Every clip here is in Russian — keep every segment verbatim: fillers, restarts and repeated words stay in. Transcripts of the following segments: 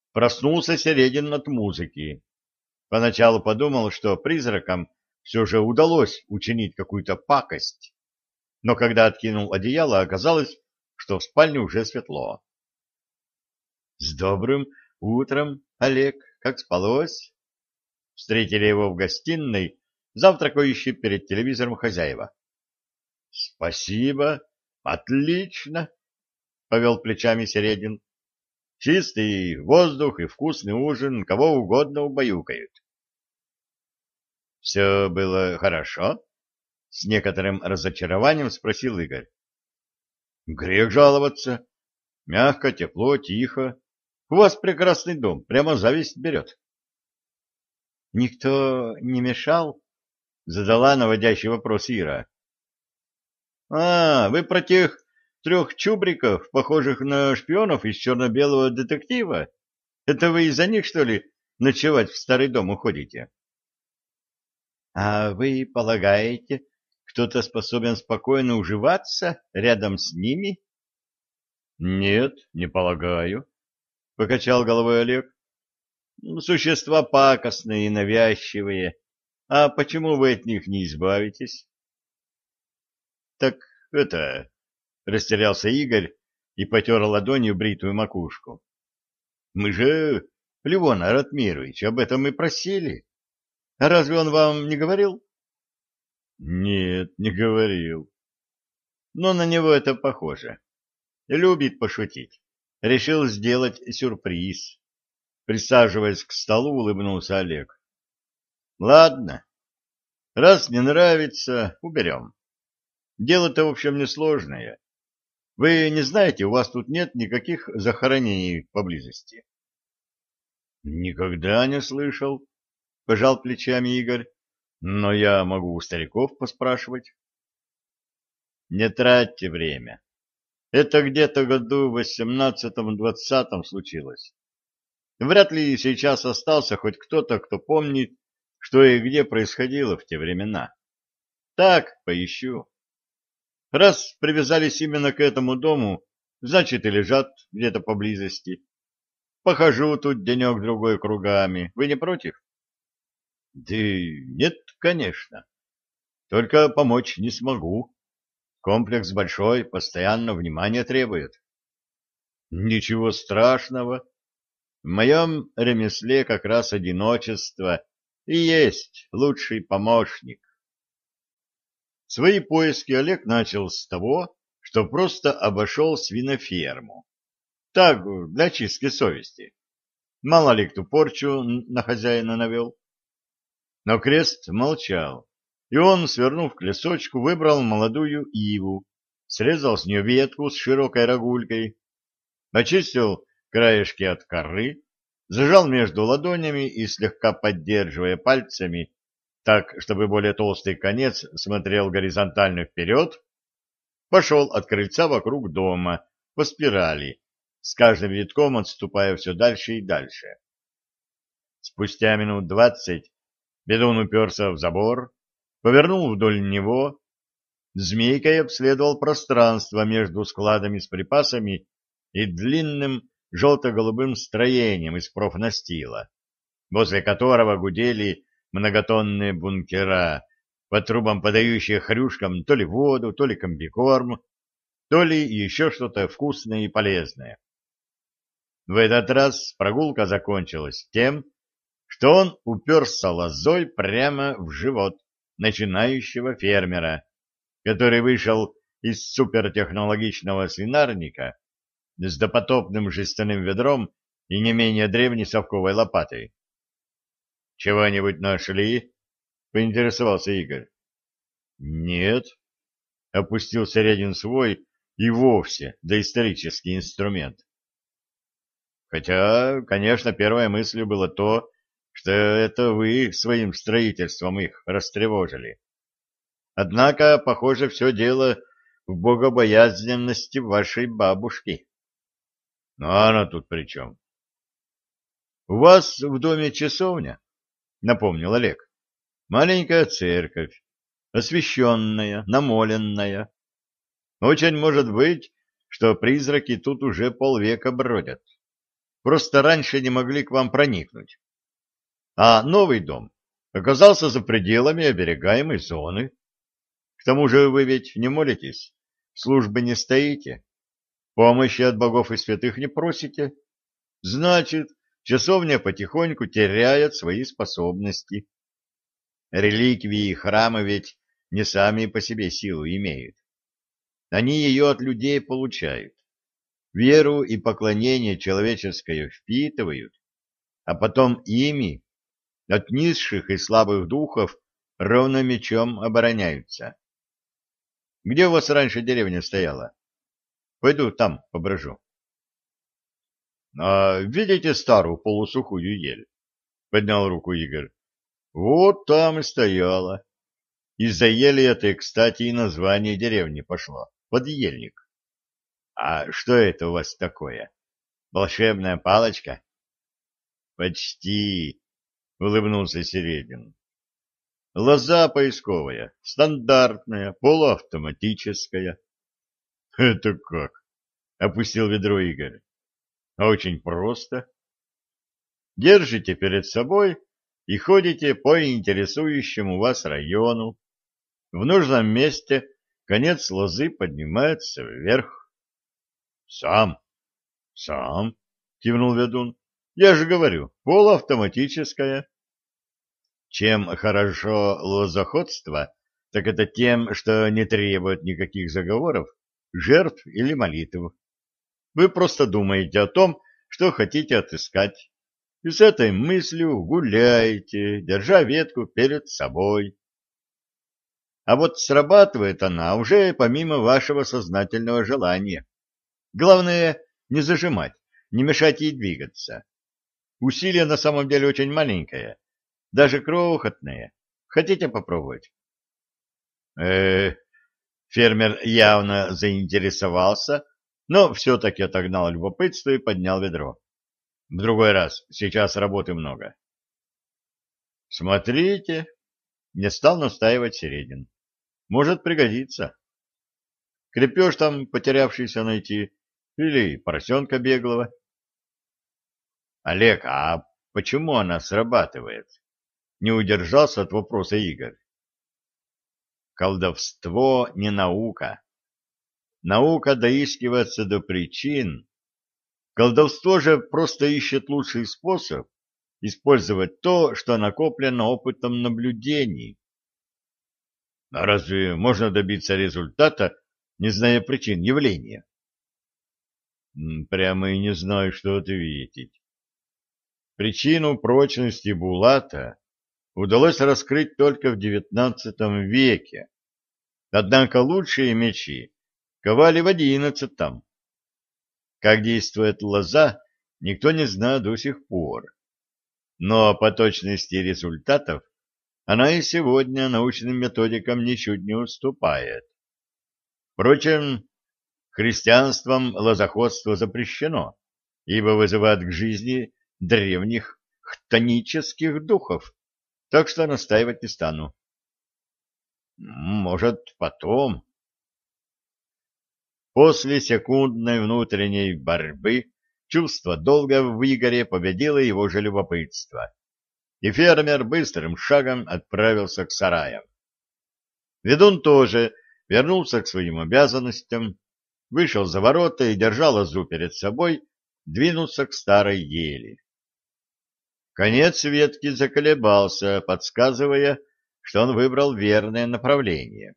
Проснулся Середин от музыки. Поначалу подумал, что призракам все же удалось учинить какую-то пакость, но когда откинул одеяло, оказалось, что в спальне уже светло. — С добрым утром, Олег, как спалось? Встретили его в гостиной, завтракающие перед телевизором хозяева. — Спасибо, отлично, — повел плечами Середин. — Чистый воздух и вкусный ужин кого угодно убаюкают. — Все было хорошо? — с некоторым разочарованием спросил Игорь. — Грех жаловаться. Мягко, тепло, тихо. У вас прекрасный дом, прямо зависть берет. — Никто не мешал? — задала наводящий вопрос Ира. — А, вы про тех трех чубриков, похожих на шпионов из черно-белого детектива? Это вы из-за них, что ли, ночевать в старый дом уходите? — А вы полагаете, кто-то способен спокойно уживаться рядом с ними? — Нет, не полагаю, — покачал головой Олег. — Существа пакостные и навязчивые. А почему вы от них не избавитесь? — Так это... — растерялся Игорь и потер ладонью бритую макушку. — Мы же, Левон Аратмирович, об этом и просили. А разве он вам не говорил? — Нет, не говорил. Но на него это похоже. Любит пошутить. Решил сделать сюрприз. Присаживаясь к столу, улыбнулся Олег. — Ладно. Раз не нравится, уберем. Дело-то, в общем, несложное. Вы не знаете, у вас тут нет никаких захоронений поблизости? — Никогда не слышал, — пожал плечами Игорь. — Но я могу у стариков поспрашивать. — Не тратьте время. Это где-то году в восемнадцатом-двадцатом случилось. Вряд ли сейчас остался хоть кто-то, кто помнит, что и где происходило в те времена. Так, поищу. Раз привязались именно к этому дому, значит и лежат где-то поблизости. Похожу тут денек-другой кругами. Вы не против? Да нет, конечно. Только помочь не смогу. Комплекс большой, постоянно внимание требует. Ничего страшного. В моем ремесле как раз одиночество и есть лучший помощник. Свои поиски Олег начал с того, что просто обошел свиноферму. Так, для чистки совести. Мало ли кто порчу на хозяина навел. Но Крест молчал, и он, свернув к лесочку, выбрал молодую иву, срезал с нее ветку с широкой рогулькой, очистил краешки от коры, зажал между ладонями и, слегка поддерживая пальцами, так, чтобы более толстый конец смотрел горизонтально вперед, пошел от крыльца вокруг дома по спирали, с каждым витком отступая все дальше и дальше. Спустя минут двадцать ведун уперся в забор, повернул вдоль него, змейкой обследовал пространство между складами с припасами и длинным желто-голубым строением из профнастила, возле которого гудели многотонные бункера, по трубам подающие хрюшкам то ли воду, то ли комбикорм, то ли еще что-то вкусное и полезное. В этот раз прогулка закончилась тем, что он уперся лозой прямо в живот начинающего фермера, который вышел из супертехнологичного свинарника с допотопным жестяным ведром и не менее древней совковой лопатой. — Чего-нибудь нашли? — поинтересовался Игорь. — Нет, — опустил Середин свой и вовсе доисторический инструмент. Хотя, конечно, первой мыслью было то, что это вы своим строительством их растревожили. Однако, похоже, все дело в богобоязненности вашей бабушки. Ну, а она тут при чем? — У вас в доме часовня, — напомнил Олег. — Маленькая церковь, освященная, намоленная. Очень может быть, что призраки тут уже полвека бродят. просто раньше не могли к вам проникнуть. А новый дом оказался за пределами оберегаемой зоны. К тому же вы ведь не молитесь, службы не стоите, помощи от богов и святых не просите. Значит, часовня потихоньку теряет свои способности. Реликвии и храмы ведь не сами по себе силу имеют. Они ее от людей получают. Веру и поклонение человеческое впитывают, а потом ими от низших и слабых духов ровно мечом обороняются. Где у вас раньше деревня стояла? Пойду там поброжу. — А видите старую полусухую ель? — поднял руку Игорь. — Вот там и стояла. Из-за ели этой, кстати, и название деревни пошло. Подъельник. — А что это у вас такое? Волшебная палочка? — Почти, — улыбнулся Середин. — Лоза поисковая, стандартная, полуавтоматическая. — Это как? — опустил ведро Игорь. — Очень просто. Держите перед собой и ходите по интересующему вас району. В нужном месте конец лозы поднимается вверх. — Сам, сам, — кивнул ведун. — Я же говорю, полуавтоматическая. Чем хорошо лозоходство, так это тем, что не требует никаких заговоров, жертв или молитв. Вы просто думаете о том, что хотите отыскать, и с этой мыслью гуляете, держа ветку перед собой. А вот срабатывает она уже помимо вашего сознательного желания. Главное, не зажимать, не мешать ей двигаться. Усилие на самом деле очень маленькое, даже крохотное. Хотите попробовать? Э, фермер явно заинтересовался, но все-таки отогнал любопытство и поднял ведро. В другой раз, сейчас работы много. Смотрите, не стал настаивать Середин. Может пригодится. Крепеж там потерявшийся найти или поросенка беглого. Олег, а почему она срабатывает? Не удержался от вопроса Игорь. Колдовство не наука. Наука доискивается до причин. Колдовство же просто ищет лучший способ использовать то, что накоплено опытом наблюдений. А разве можно добиться результата, не зная причин явления? Прямо и не знаю, что ответить. Причину прочности Булата удалось раскрыть только в девятнадцатом веке. Однако лучшие мечи ковали в одиннадцатом. Как действует лоза, никто не знает до сих пор. Но по точности результатов она и сегодня научным методикам ничуть не уступает. Впрочем, христианством лозоходство запрещено, ибо вызывает к жизни древних хтонических духов, так что настаивать не стану. Может, потом. После секундной внутренней борьбы чувство долга в Игоре победило его же любопытство, и фермер быстрым шагом отправился к сараям. Ведун тоже вернулся к своим обязанностям, вышел за ворота и, держа лозу перед собой, двинулся к старой ели. Конец ветки заколебался, подсказывая, что он выбрал верное направление.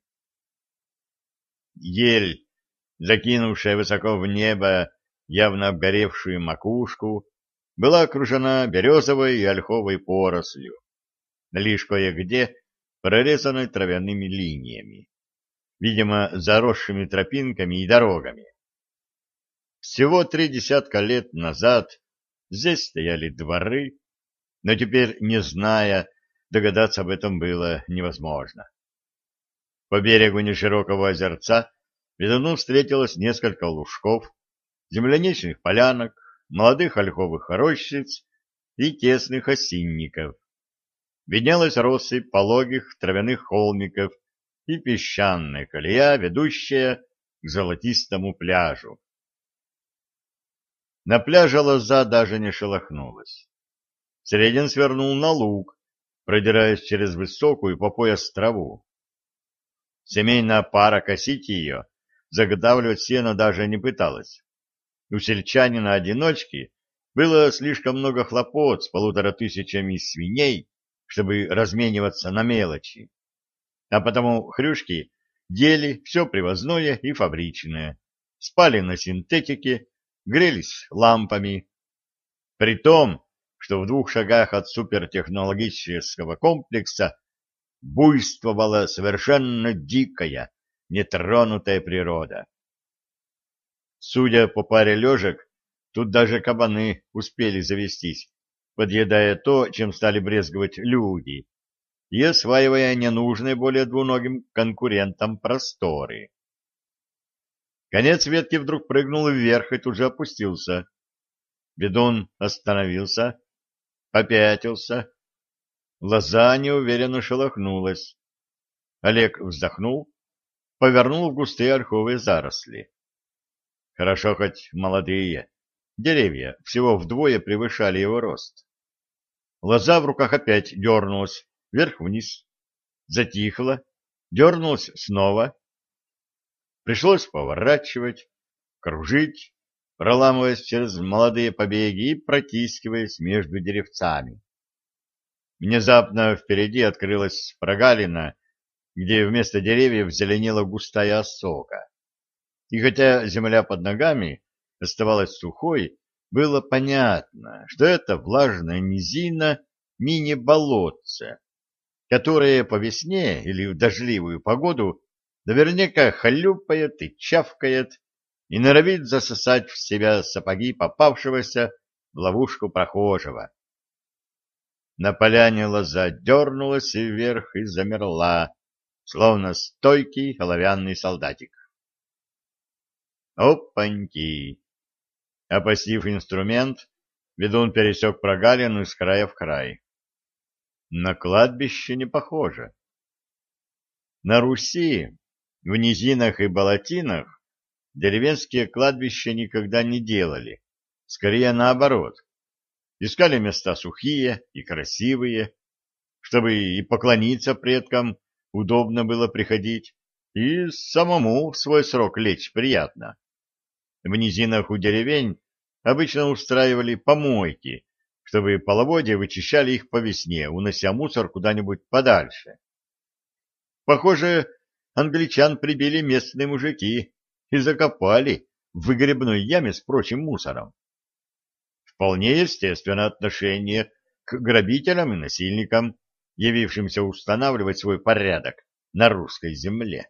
Ель, закинувшая высоко в небо явно обгоревшую макушку, была окружена березовой и ольховой порослью, лишь кое-где прорезанной травяными линиями, видимо, заросшими тропинками и дорогами. Всего три десятка лет назад здесь стояли дворы, но теперь, не зная, догадаться об этом было невозможно. По берегу неширокого озерца ведуну встретилось несколько лужков, земляничных полянок, молодых ольховых рощиц и тесных осинников. Виднелась россыпь пологих травяных холмиков и песчаная колея, ведущая к золотистому пляжу. На пляже лоза даже не шелохнулась. Середин свернул на луг, продираясь через высокую по пояс траву. Семейная пара косить ее, заготавливать сено даже не пыталась. У сельчанина-одиночки было слишком много хлопот с полутора тысячами свиней, чтобы размениваться на мелочи. А потому хрюшки ели все привозное и фабричное, спали на синтетике, грелись лампами. При том, что в двух шагах от супертехнологического комплекса буйствовала совершенно дикая, нетронутая природа. Судя по паре лежек, тут даже кабаны успели завестись, подъедая то, чем стали брезговать люди, и осваивая ненужные более двуногим конкурентам просторы. Конец ветки вдруг прыгнул вверх и тут же опустился. Ведун остановился, попятился. Лоза неуверенно шелохнулась. Олег вздохнул, повернул в густые ольховые заросли. Хорошо хоть молодые. Деревья всего вдвое превышали его рост. Лоза в руках опять дернулась вверх-вниз, затихла, дернулась снова. Пришлось поворачивать, кружить, проламываясь через молодые побеги и протискиваясь между деревцами. Внезапно впереди открылась прогалина, где вместо деревьев зеленела густая осока. И хотя земля под ногами оставалась сухой, было понятно, что это влажная низина мини-болотце, которое по весне или в дождливую погоду наверняка хлюпает и чавкает и норовит засосать в себя сапоги попавшегося в ловушку прохожего. На поляне лоза дернулась вверх и замерла, словно стойкий оловянный солдатик. Опаньки! Опустив инструмент, ведун пересек прогалину из края в край. На кладбище не похоже. На Руси, в низинах и болотинах, деревенские кладбища никогда не делали, скорее наоборот. Искали места сухие и красивые, чтобы и поклониться предкам удобно было приходить, и самому в свой срок лечь приятно. В низинах у деревень обычно устраивали помойки, чтобы половодья вычищали их по весне, унося мусор куда-нибудь подальше. Похоже, англичан прибили местные мужики и закопали в выгребной яме с прочим мусором. Вполне естественное отношение к грабителям и насильникам, явившимся устанавливать свой порядок на русской земле.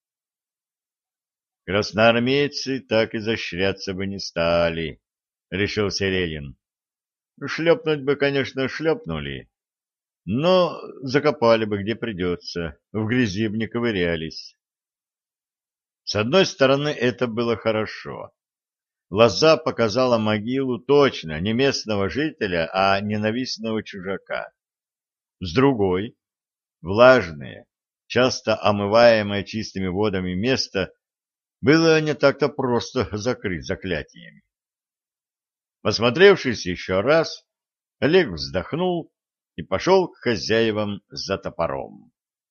Красноармейцы так изощряться бы не стали, — решил Середин. Шлепнуть бы, конечно, шлепнули, но закопали бы где придется, в грязи бы не ковырялись. С одной стороны, это было хорошо. Лоза показала могилу точно не местного жителя, а ненавистного чужака. С другой, влажное, часто омываемое чистыми водами место было не так-то просто закрыть заклятиями. Посмотревшись еще раз, Олег вздохнул и пошел к хозяевам за топором.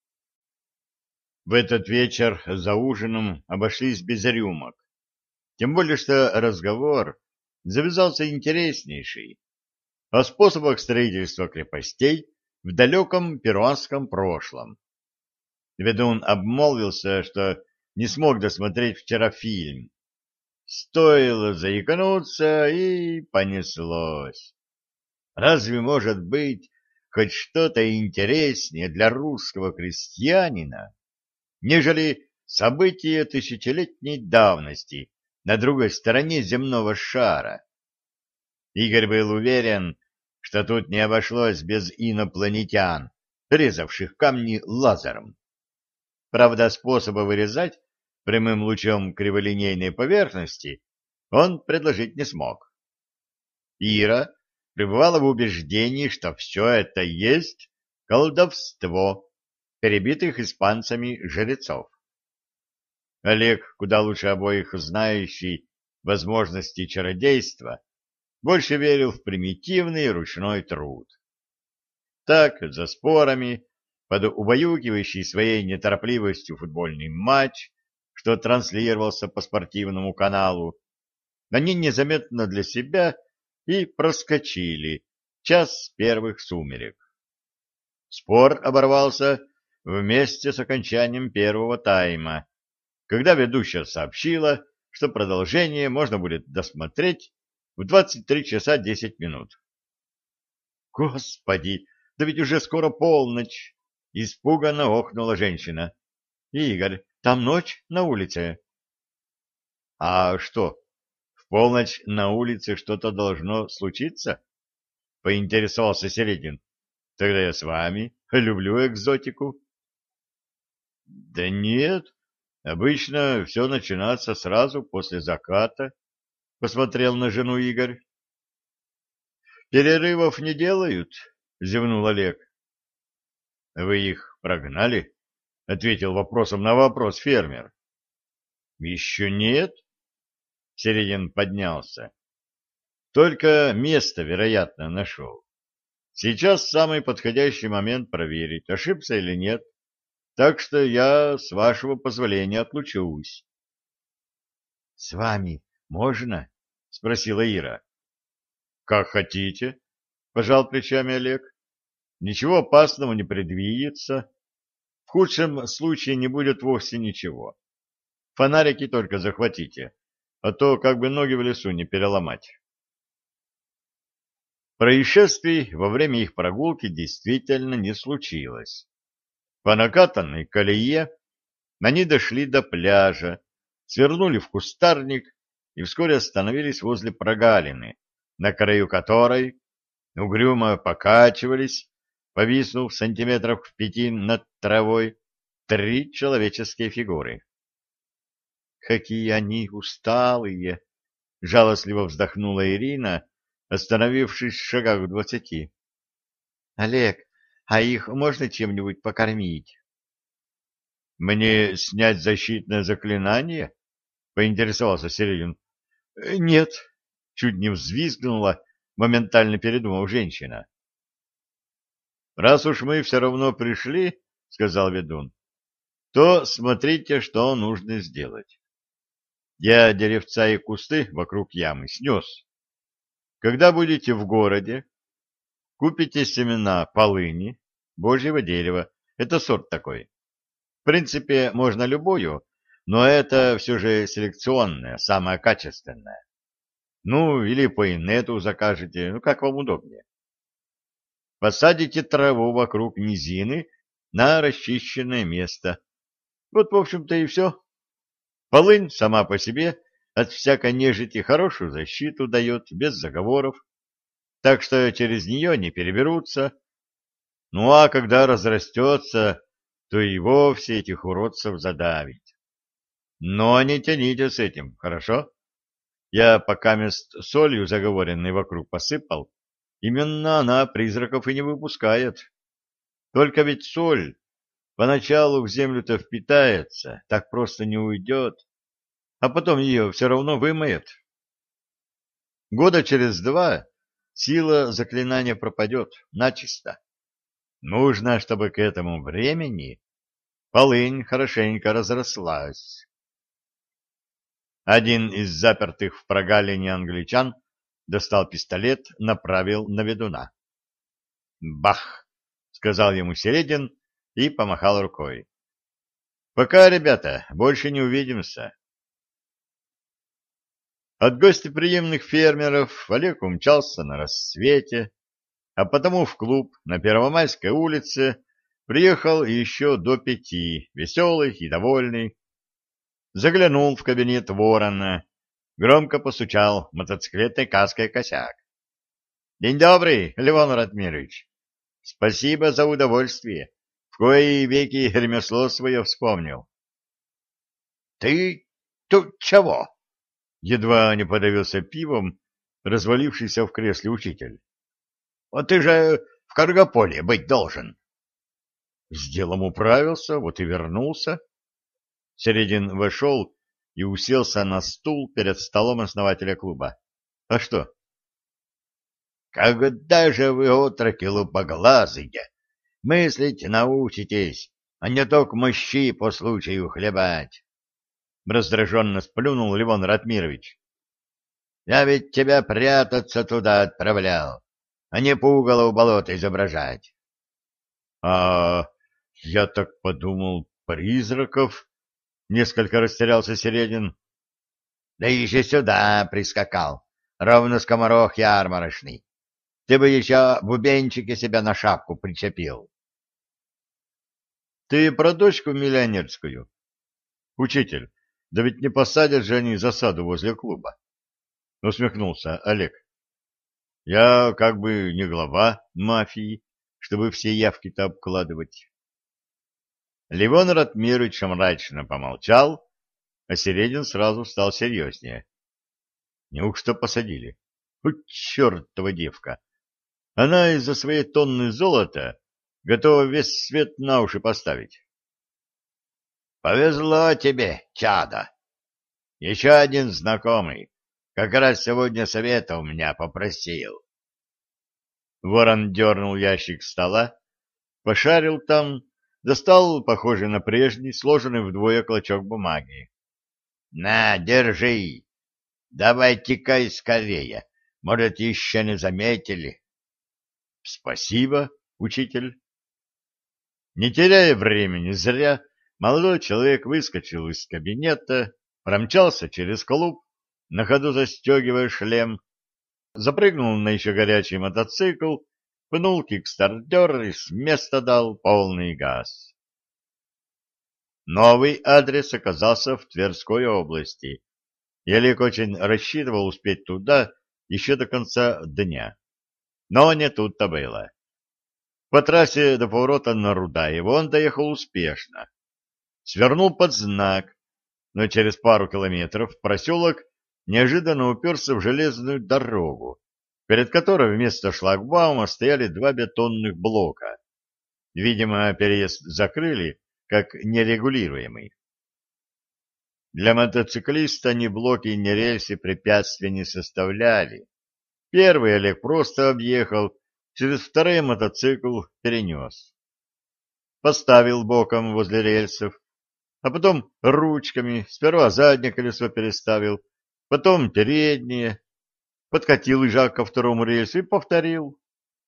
В этот вечер за ужином обошлись без рюмок, тем более что разговор завязался интереснейший о способах строительства крепостей в далеком перуанском прошлом. Ведун обмолвился, что не смог досмотреть вчера фильм. Стоило заикнуться, и понеслось. Разве может быть хоть что-то интереснее для русского крестьянина, нежели события тысячелетней давности на другой стороне земного шара? Игорь был уверен, что тут не обошлось без инопланетян, резавших камни лазером. Правда, способа вырезать прямым лучом криволинейной поверхности он предложить не смог. Ира пребывала в убеждении, что все это есть колдовство перебитых испанцами жрецов. Олег, куда лучше обоих знающий возможности чародейства, больше верил в примитивный ручной труд. Так, за спорами, под убаюкивающий своей неторопливостью футбольный матч, что транслировался по спортивному каналу, они незаметно для себя и проскочили час первых сумерек. Спор оборвался вместе с окончанием первого тайма, когда ведущая сообщила, что продолжение можно будет досмотреть в двадцать три часа десять минут. «Господи, да ведь уже скоро полночь!» — испуганно охнула женщина. «Игорь, там ночь на улице?» «А что, в полночь на улице что-то должно случиться?» — поинтересовался Середин. «Тогда я с вами. Люблю экзотику». «Да нет, обычно все начинается сразу после заката», — посмотрел на жену Игорь. «Перерывов не делают?» — зевнул Олег. «Вы их прогнали?» — ответил вопросом на вопрос фермер. «Еще нет?» — Середин поднялся. «Только место, вероятно, нашел. Сейчас самый подходящий момент проверить, ошибся или нет. Так что я, с вашего позволения, отлучусь». — С вами можно? — спросила Ира. — Как хотите, — пожал плечами Олег. — Ничего опасного не предвидится. В худшем случае не будет вовсе ничего. Фонарики только захватите, а то как бы ноги в лесу не переломать. Происшествий во время их прогулки действительно не случилось. По накатанной колее они дошли до пляжа, свернули в кустарник и вскоре остановились возле прогалины, на краю которой угрюмо покачивались, повиснув сантиметров в пяти над травой, три человеческие фигуры. «Какие они усталые!» — жалостливо вздохнула Ирина, остановившись в шагах в двадцати. «Олег, а их можно чем-нибудь покормить?» «Мне снять защитное заклинание?» — поинтересовался Середин. «Нет», — чуть не взвизгнула, моментально передумав женщина. «Раз уж мы все равно пришли, — сказал ведун, — то смотрите, что нужно сделать. Я деревца и кусты вокруг ямы снес. Когда будете в городе, купите семена полыни, божьего дерева, это сорт такой. В принципе, можно любую, но это все же селекционное, самое качественное. Ну, или по инету закажете, ну, как вам удобнее. Посадите траву вокруг низины на расчищенное место. Вот, в общем-то, и все. Полынь сама по себе от всякой нежити хорошую защиту дает, без заговоров, так что через нее не переберутся. Ну, а когда разрастется, то и вовсе этих уродцев задавит. Но не тяните с этим, хорошо? Я пока мест солью заговоренной вокруг посыпал, именно она призраков и не выпускает. Только ведь соль поначалу в землю-то впитается, так просто не уйдет, а потом ее все равно вымоет. Года через два сила заклинания пропадет начисто. Нужно, чтобы к этому времени полынь хорошенько разрослась. Один из запертых в прогалине англичан достал пистолет, направил на ведуна. «Бах!» — сказал ему Середин и помахал рукой. «Пока, ребята, больше не увидимся». От гостеприимных фермеров Олег умчался на рассвете, а потому в клуб на Первомайской улице приехал еще до пяти, веселый и довольный. Заглянул в кабинет ворона, громко постучал мотоциклетной каской косяк. — День добрый, Левон Ратмирович. Спасибо за удовольствие. В кои веки ремесло свое вспомнил. — Ты тут чего? — едва не подавился пивом развалившийся в кресле учитель. — Вот ты же в Каргополе быть должен. — С делом управился, вот и вернулся. Середин вошел и уселся на стул перед столом основателя клуба. — А что? когда же вы, отроки лупоглазые, мыслить научитесь, а не только мощи по случаю хлебать? Раздраженно сплюнул Левон Ратмирович. Я ведь тебя прятаться туда отправлял, а не пугало у болота изображать. — А я так подумал, призраков? — несколько растерялся Середин. — Да еще сюда прискакал, ровно скоморох ярмарочный. Ты бы еще бубенчики себя на шапку причепил. — Ты про дочку миллионерскую? — Учитель, да ведь не посадят же они засаду возле клуба. — усмехнулся Олег. — Я как бы не глава мафии, чтобы все явки-то обкладывать. Левон Ратмирович мрачно помолчал, а Середин сразу стал серьезнее. Неужто посадили? У чертова девка! Она из-за своей тонны золота готова весь свет на уши поставить. — Повезло тебе, чадо. Еще один знакомый как раз сегодня совета у меня попросил. Ворон дернул ящик стола, пошарил там, достал, похожий на прежний, сложенный вдвое клочок бумаги. — На, держи. Давай текай скорее. Может, еще не заметили. — Спасибо, учитель. Не теряя времени зря, молодой человек выскочил из кабинета, промчался через клуб, на ходу застегивая шлем, запрыгнул на еще горячий мотоцикл, пнул кикстартер и с места дал полный газ. Новый адрес оказался в Тверской области, и Олег очень рассчитывал успеть туда еще до конца дня. Но не тут-то было. По трассе до поворота на Рудаево он доехал успешно. Свернул под знак, но через пару километров в проселок неожиданно уперся в железную дорогу, перед которой вместо шлагбаума стояли два бетонных блока. Видимо, переезд закрыли как нерегулируемый. Для мотоциклиста ни блоки, ни рельсы препятствия не составляли. Первый Олег просто объехал, через второй мотоцикл перенес. Поставил боком возле рельсов, а потом ручками сперва заднее колесо переставил, потом переднее, подкатил лыжак ко второму рельсу и повторил.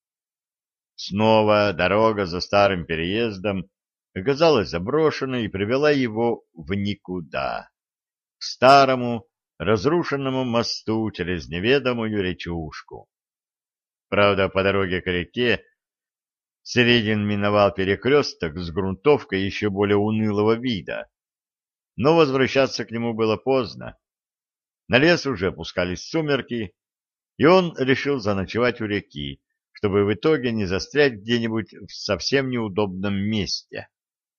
Снова дорога за старым переездом оказалась заброшенной и привела его в никуда, к старому разрушенному мосту через неведомую речушку. Правда, по дороге к реке Середин миновал перекресток с грунтовкой еще более унылого вида, но возвращаться к нему было поздно. На лес уже опускались сумерки, и он решил заночевать у реки, чтобы в итоге не застрять где-нибудь в совсем неудобном месте.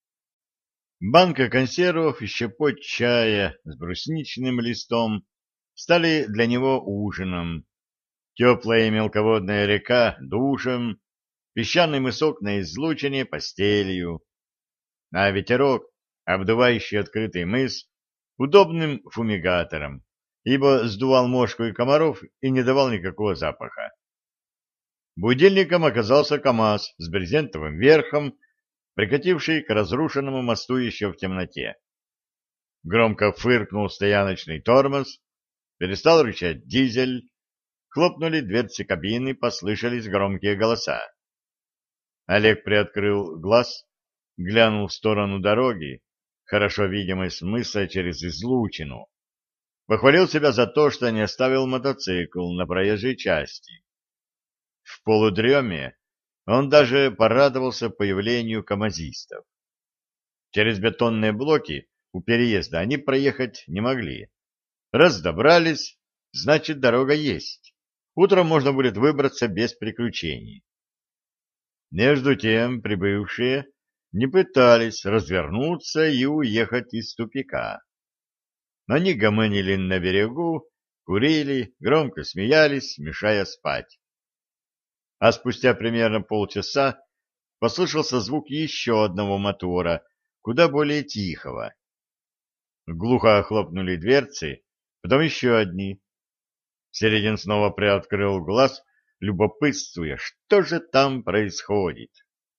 Банка консервов и щепоть чая с брусничным листом стали для него ужином, теплая мелководная река — душем, песчаный мысок на излучине — постелью, а ветерок, обдувающий открытый мыс, удобным фумигатором, ибо сдувал мошку и комаров и не давал никакого запаха. Будильником оказался КамАЗ с брезентовым верхом, прикативший к разрушенному мосту еще в темноте. Громко фыркнул стояночный тормоз, перестал рычать дизель, хлопнули дверцы кабины, послышались громкие голоса. Олег приоткрыл глаз, глянул в сторону дороги, хорошо видимой с мыса через излучину. Похвалил себя за то, что не оставил мотоцикл на проезжей части. В полудреме он даже порадовался появлению камазистов. Через бетонные блоки у переезда они проехать не могли. Раз добрались, значит, дорога есть. Утром можно будет выбраться без приключений. Между тем прибывшие не пытались развернуться и уехать из тупика. Они гомонили на берегу, курили, громко смеялись, мешая спать. А спустя примерно полчаса послышался звук еще одного мотора, куда более тихого. Глухо хлопнули дверцы, потом еще одни. Середин снова приоткрыл глаз, любопытствуя, что же там происходит.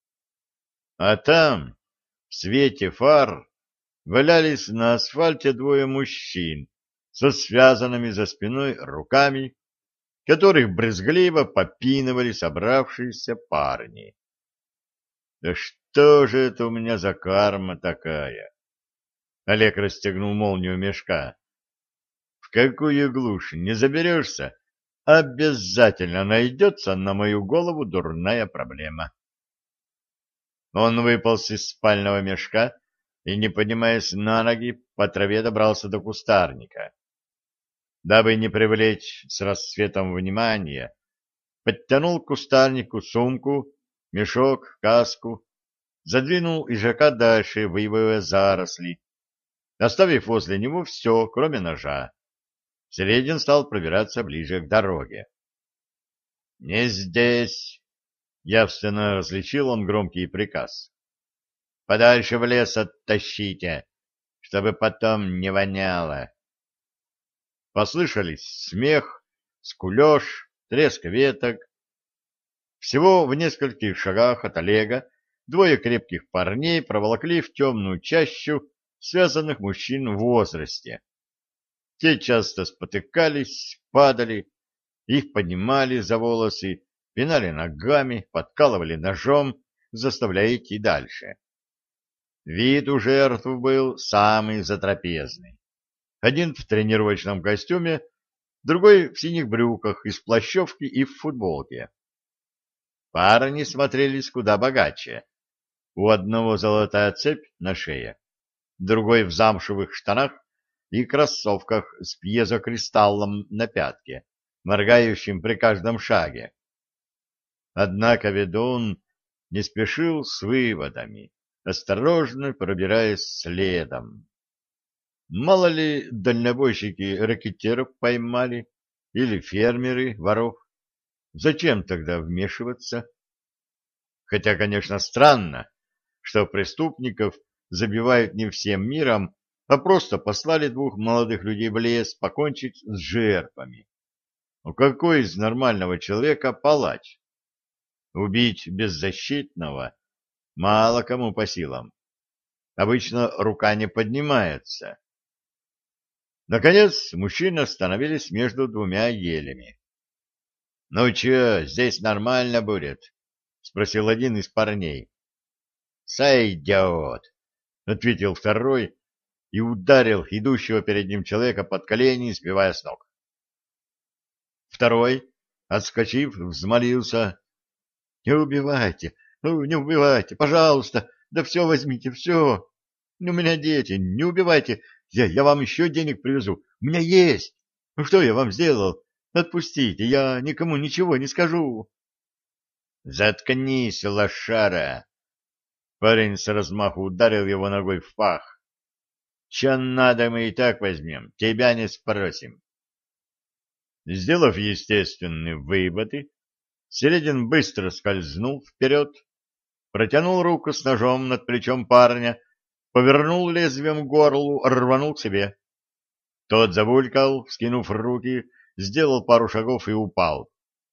А там, в свете фар, валялись на асфальте двое мужчин со связанными за спиной руками, которых брезгливо попинывали собравшиеся парни. Да что же это у меня за карма такая? Олег расстегнул молнию мешка. В какую глушь не заберешься, обязательно найдется на мою голову дурная проблема. Он выполз из спального мешка и, не поднимаясь на ноги, по траве добрался до кустарника. Дабы не привлечь с рассветом внимания, подтянул к кустарнику сумку, мешок, каску, задвинул ижака дальше в ивовые заросли, оставив возле него все, кроме ножа. Середин стал пробираться ближе к дороге. — Не здесь! — явственно различил он громкий приказ. — Подальше в лес оттащите, чтобы потом не воняло. Послышались смех, скулеж, треск веток. Всего в нескольких шагах от Олега двое крепких парней проволокли в темную чащу связанных мужчин в возрасте. Те часто спотыкались, падали, их поднимали за волосы, пинали ногами, подкалывали ножом, заставляя идти дальше. Вид у жертв был самый затрапезный. Один в тренировочном костюме, другой в синих брюках, из плащевки и в футболке. Парни смотрелись куда богаче. У одного золотая цепь на шее, другой в замшевых штанах и кроссовках с пьезокристаллом на пятке, моргающим при каждом шаге. Однако ведун не спешил с выводами, осторожно пробираясь следом. Мало ли дальнобойщики ракетиров поймали или фермеры воров. Зачем тогда вмешиваться? Хотя, конечно, странно, что преступников забивают не всем миром, а просто послали двух молодых людей в лес покончить с жертвами. Ну какой из нормального человека палач? Убить беззащитного мало кому по силам. Обычно рука не поднимается. Наконец, мужчины остановились между двумя елями. — Ну чё, здесь нормально будет? — спросил один из парней. — Сойдет, — ответил второй и ударил идущего перед ним человека под колени, сбивая с ног. Второй, отскочив, взмолился. — Не убивайте, ну, не убивайте, пожалуйста, да все возьмите, все. У меня дети, не убивайте, я, я вам еще денег привезу, у меня есть. Ну что я вам сделал? Отпустите, я никому ничего не скажу. — Заткнись, лошара! Парень с размаху ударил его ногой в пах. — Че надо, мы и так возьмем, тебя не спросим. Сделав естественные выводы, Середин быстро скользнул вперед, протянул руку с ножом над плечом парня, повернул лезвием к горлу, рванул к себе. Тот забулькал, вскинув руки, сделал пару шагов и упал.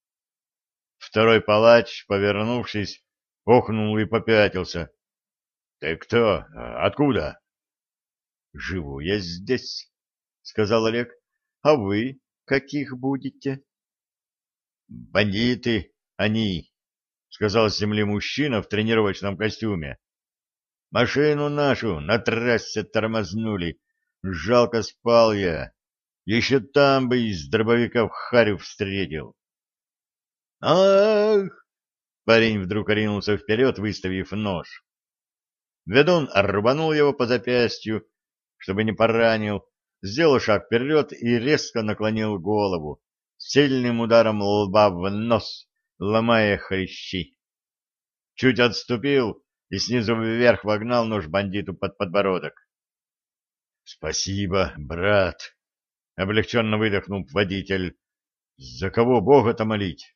Второй палач, повернувшись, охнул и попятился. — Ты кто? Откуда? — Живу я здесь, — сказал Олег. — А вы каких будете? — Бандиты они, — сказал с земли мужчина в тренировочном костюме. — Машину нашу на трассе тормознули. Жалко спал я. Еще там бы из дробовика в харю встретил. — Ах! — парень вдруг оринулся вперед, выставив нож. Ведун рубанул его по запястью, чтобы не поранил, сделал шаг вперед и резко наклонил голову, сильным ударом лба в нос, ломая хрящи. Чуть отступил и снизу вверх вогнал нож бандиту под подбородок. — Спасибо, брат! — облегченно выдохнул водитель. — За кого Бога-то молить?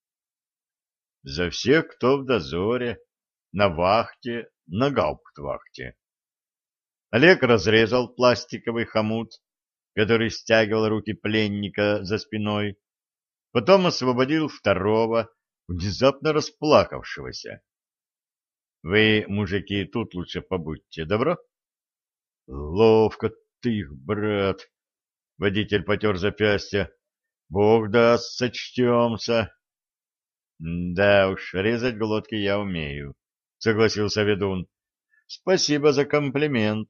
— За всех, кто в дозоре, на вахте, на гауптвахте. Олег разрезал пластиковый хомут, который стягивал руки пленника за спиной, Потом освободил второго, внезапно расплакавшегося. — Вы, мужики, тут лучше побудьте, добро? — Ловко ты их, брат! — водитель потер запястье. — Бог даст, сочтемся. — Да уж, резать глотки я умею, — согласился ведун. — Спасибо за комплимент.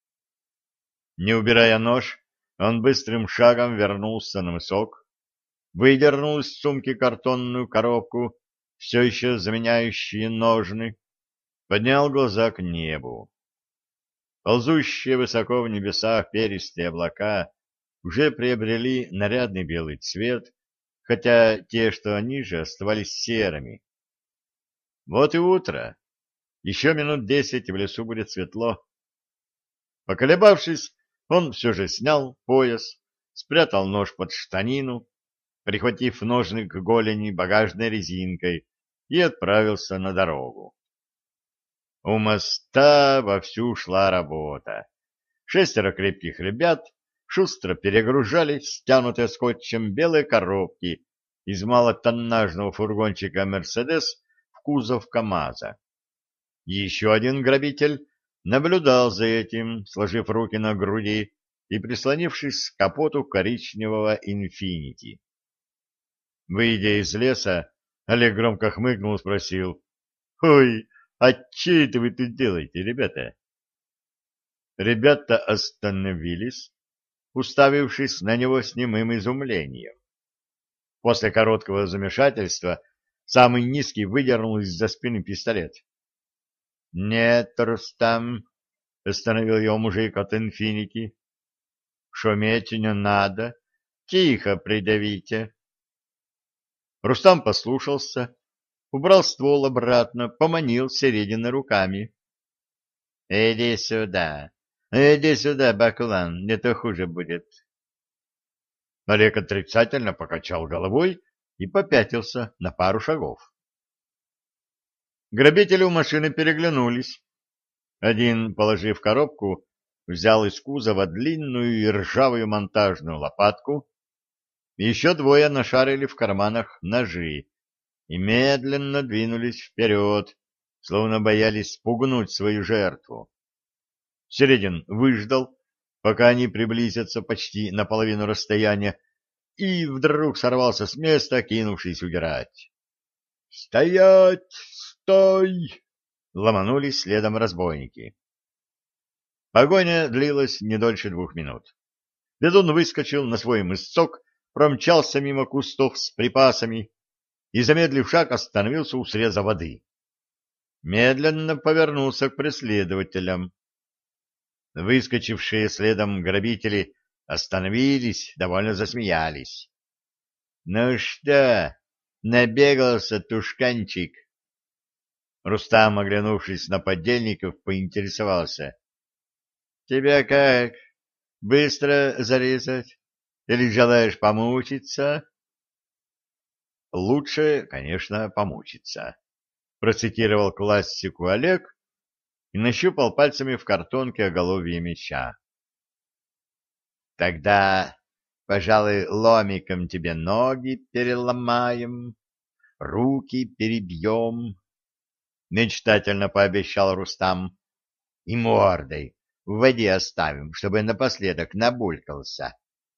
Не убирая нож, он быстрым шагом вернулся на мысок, выдернул из сумки картонную коробку, все еще заменяющие ножны, поднял глаза к небу. Ползущие высоко в небесах перистые облака уже приобрели нарядный белый цвет, хотя те, что ниже, оставались серыми. Вот и утро. Еще минут десять, и в лесу будет светло. Поколебавшись, он все же снял пояс, спрятал нож под штанину, прихватив ножны к голени багажной резинкой, и отправился на дорогу. У моста вовсю шла работа. Шестеро крепких ребят шустро перегружали стянутые скотчем белые коробки из малотоннажного фургончика «Мерседес» в кузов КамАЗа. Еще один грабитель наблюдал за этим, сложив руки на груди и прислонившись к капоту коричневого «Инфинити». Выйдя из леса, Олег громко хмыкнул и спросил: «Ой, а че это вы тут делаете, ребята?» Ребята остановились, уставившись на него с немым изумлением. После короткого замешательства самый низкий выдернул из-за спины пистолет. — Нет, Рустам, — остановил его мужик от «Инфинити», — шуметь не надо, тихо придавите. Рустам послушался, убрал ствол обратно, поманил Середины руками. — Иди сюда, иди сюда, баклан, не то хуже будет. Олег отрицательно покачал головой и попятился на пару шагов. Грабители у машины переглянулись. Один, положив коробку, взял из кузова длинную и ржавую монтажную лопатку, еще двое нашарили в карманах ножи и медленно двинулись вперед, словно боялись спугнуть свою жертву. Середин выждал, пока они приблизятся почти на половину расстояния, и вдруг сорвался с места, кинувшись удирать. «Стоять! Стой!» — ломанулись следом разбойники. Погоня длилась не дольше двух минут. Ведун выскочил на свой мысок, промчался мимо кустов с припасами и, замедлив шаг, остановился у среза воды. Медленно повернулся к преследователям. Выскочившие следом грабители остановились, довольно засмеялись. — Ну что, набегался тушканчик? Рустам, оглянувшись на подельников, поинтересовался. — Тебя как, быстро зарезать? Или желаешь помучиться? — Лучше, конечно, помучиться, — процитировал классику Олег и нащупал пальцами в картонке оголовье меча. — Тогда, пожалуй, ломиком тебе ноги переломаем, руки перебьем, — мечтательно пообещал Рустам, — и мордой в воде оставим, чтобы напоследок набулькался.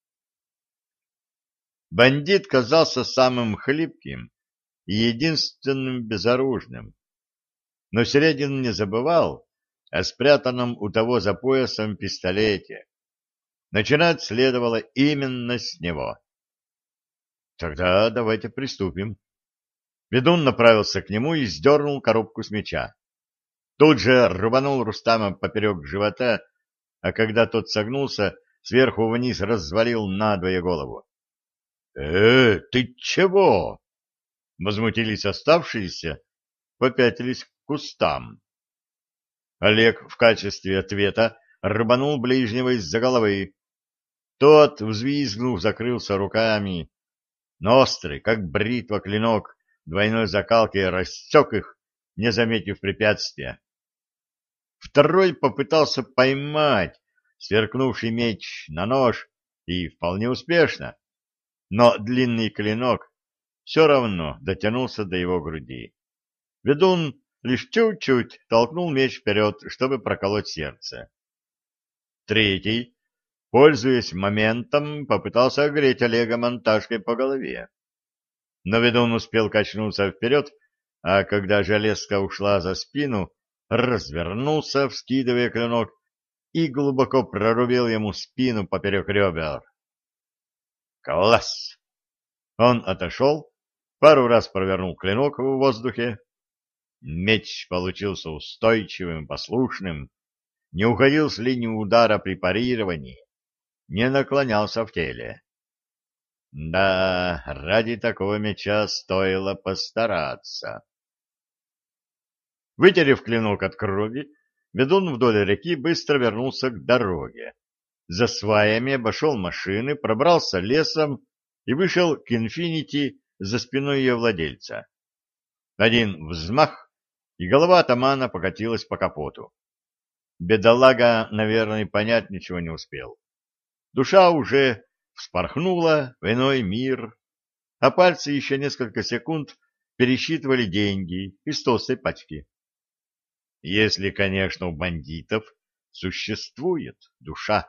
Бандит казался самым хлипким и единственным безоружным. Но Середин не забывал о спрятанном у того за поясом пистолете. Начинать следовало именно с него. Тогда давайте приступим. Ведун направился к нему и сдернул коробку с меча. Тут же рубанул Рустама поперек живота, а когда тот согнулся, сверху вниз развалил надвое голову. — Э, ты чего? — возмутились оставшиеся, попятились к кустам. Олег в качестве ответа рубанул ближнего из-за головы. Тот, взвизгнув, закрылся руками, но острый, как бритва, клинок двойной закалки рассек их, не заметив препятствия. Второй попытался поймать сверкнувший меч на нож, и вполне успешно, но длинный клинок все равно дотянулся до его груди. Ведун лишь чуть-чуть толкнул меч вперед, чтобы проколоть сердце. Третий, пользуясь моментом, попытался огреть Олега монтажкой по голове. Но ведун успел качнуться вперед, а когда железка ушла за спину, развернулся, вскидывая клинок, и глубоко прорубил ему спину поперек ребер. Класс! Он отошел, пару раз провернул клинок в воздухе. Меч получился устойчивым, послушным, не уходил с линии удара при парировании, не наклонялся в теле. Да, ради такого меча стоило постараться. Вытерев клинок от крови, ведун вдоль реки быстро вернулся к дороге. За сваями обошел машины, пробрался лесом и вышел к «Инфинити» за спиной ее владельца. Один взмах, и голова атамана покатилась по капоту. Бедолага, наверное, понять ничего не успел. Душа уже вспорхнула в иной мир, а пальцы еще несколько секунд пересчитывали деньги из толстой пачки. Если, конечно, у бандитов существует душа.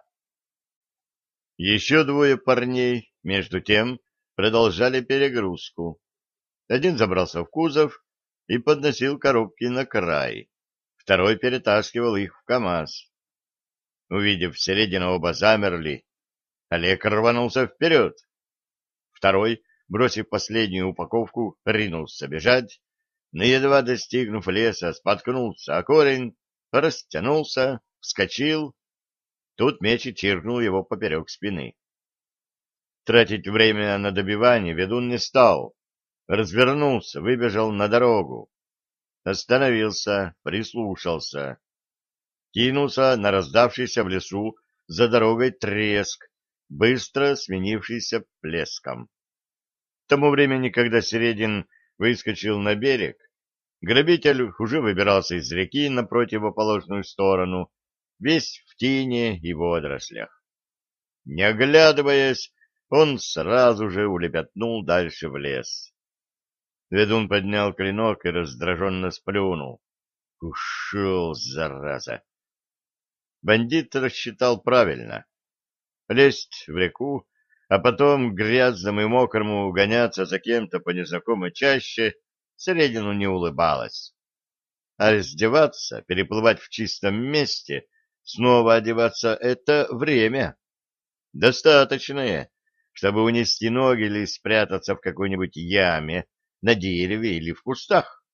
Еще двое парней, между тем, продолжали перегрузку. Один забрался в кузов и подносил коробки на край, второй перетаскивал их в КамАЗ. Увидев середину, оба замерли. Олег рванулся вперед. Второй, бросив последнюю упаковку, ринулся бежать, но, едва достигнув леса, споткнулся о корень, растянулся, вскочил. Тут меч и чиркнул его поперек спины. Тратить время на добивание ведун не стал. Развернулся, выбежал на дорогу. Остановился, прислушался. Кинулся на раздавшийся в лесу за дорогой треск, быстро сменившийся плеском. К тому времени, когда Середин выскочил на берег, грабитель уже выбирался из реки на противоположную сторону, весь в тине и водорослях. Не оглядываясь, он сразу же улепетнул дальше в лес. Ведун поднял клинок и раздраженно сплюнул. Ушел, зараза! Бандит рассчитал правильно. Лезть в реку, а потом грязному и мокрому гоняться за кем-то по незнакомой чаще Середину не улыбалось. А раздеваться, переплывать в чистом месте, снова одеваться — это время. Достаточное, чтобы унести ноги или спрятаться в какой-нибудь яме, на дереве или в кустах.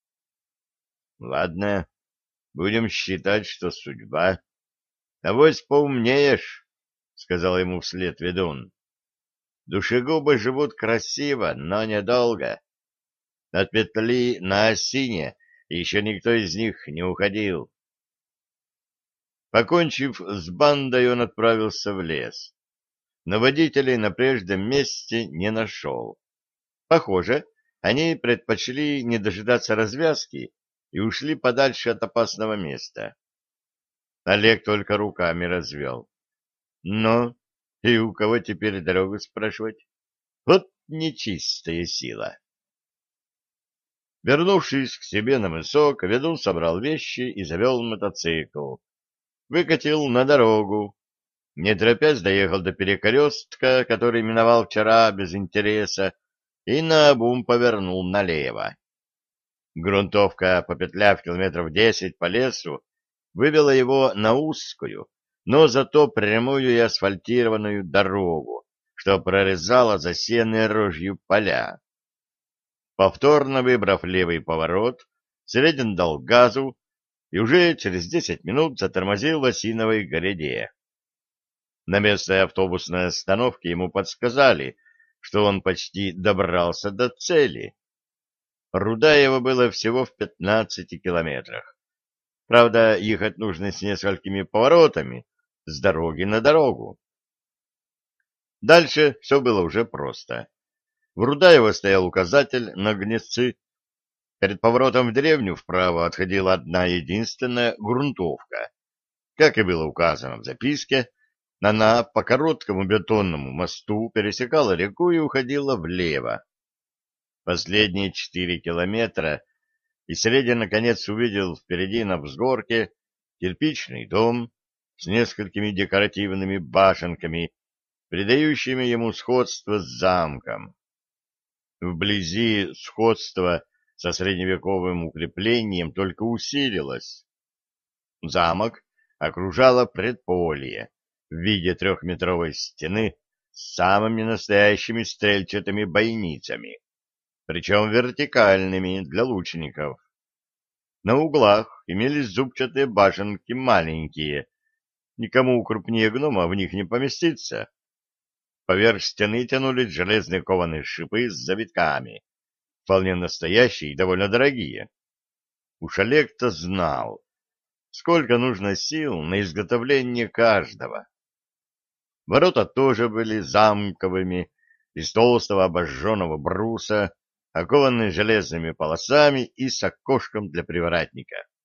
Ладно, будем считать, что судьба. Авось поумнеешь, — сказал ему вслед ведун. Душегубы живут красиво, но недолго. От петли на осине еще никто из них не уходил. Покончив с бандой, он отправился в лес. Но водителей на прежнем месте не нашел. Похоже, они предпочли не дожидаться развязки и ушли подальше от опасного места. Олег только руками развел. Ну, и у кого теперь дорогу спрашивать? Вот нечистая сила. Вернувшись к себе на мысок, ведун собрал вещи и завел мотоцикл. Выкатил на дорогу. Не торопясь доехал до перекрестка, который миновал вчера без интереса, и наобум повернул налево. Грунтовка, попетляв километров десять по лесу, вывела его на узкую, но зато прямую и асфальтированную дорогу, что прорезала засеянные рожью поля. Повторно выбрав левый поворот, Середин дал газу и уже через десять минут затормозил в осиновой гряде. На местной автобусной остановке ему подсказали, что он почти добрался до цели. Рудаево было всего в пятнадцати километрах. Правда, ехать нужно с несколькими поворотами, с дороги на дорогу. Дальше все было уже просто. В Рудаево стоял указатель на гнезцы. Перед поворотом в деревню вправо отходила одна единственная грунтовка. Как и было указано в записке, она по короткому бетонному мосту пересекала реку и уходила влево. последние четыре километра, и Середин наконец увидел впереди на взгорке кирпичный дом с несколькими декоративными башенками, придающими ему сходство с замком. Вблизи сходство со средневековым укреплением только усилилось. Замок окружало предполье в виде трехметровой стены с самыми настоящими стрельчатыми бойницами, причем вертикальными для лучников. На углах имелись зубчатые башенки маленькие, никому крупнее гнома в них не поместиться. Поверх стены тянулись железные кованые шипы с завитками, вполне настоящие и довольно дорогие. Уж Олег-то знал, сколько нужно сил на изготовление каждого. Ворота тоже были замковыми, из толстого обожженного бруса, окованные железными полосами и с окошком для привратника.